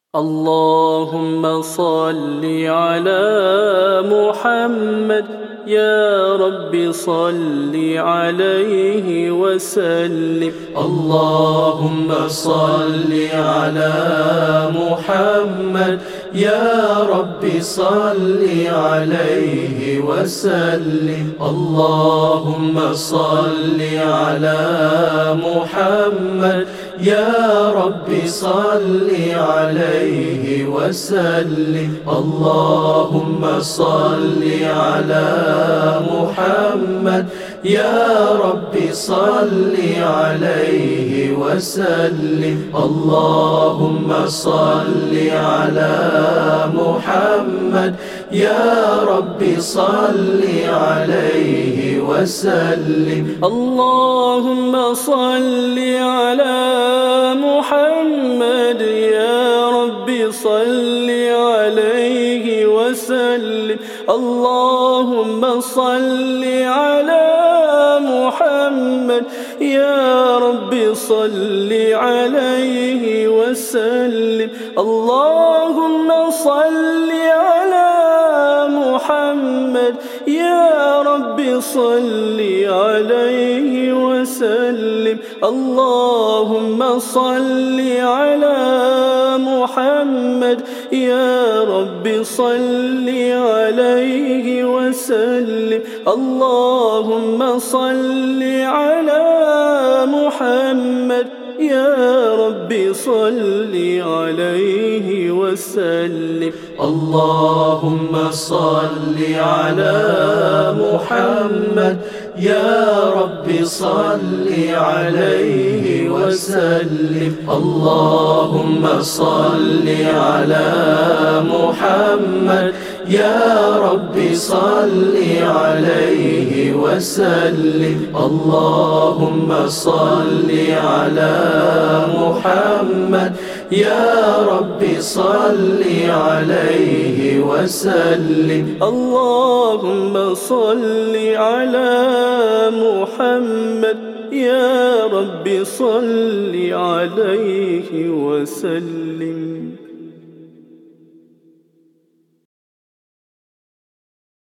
اللهم صل على محمد يا رب صل عليه وسلم. اللهم صل على محمد يا رب صل عليه وسلم. اللهم صل على محمد يا رب صل عليه وسلم. اللهم صل على محمد يا رب صل عليه وسلم. اللهم صل على محمد يا رب صل عليه وسلم. اللهم صل على محمد يا رب صل عليه وسلم. اللهم صل على محمد يا رب صل عليه وسلم. اللهم صل على محمد يا رب صل عليه وسلم. اللهم صل على محمد يا رب صل عليه وسلم. اللهم صل على محمد يا رب صل عليه وسلم. اللهم صل على محمد يا رب صل عليه وسلم. اللهم صل على محمد يا رب صل عليه وسلم. اللهم صل على محمد يا رب صل عليه وسلم. اللهم صل على محمد يا رب صل عليه وسلم.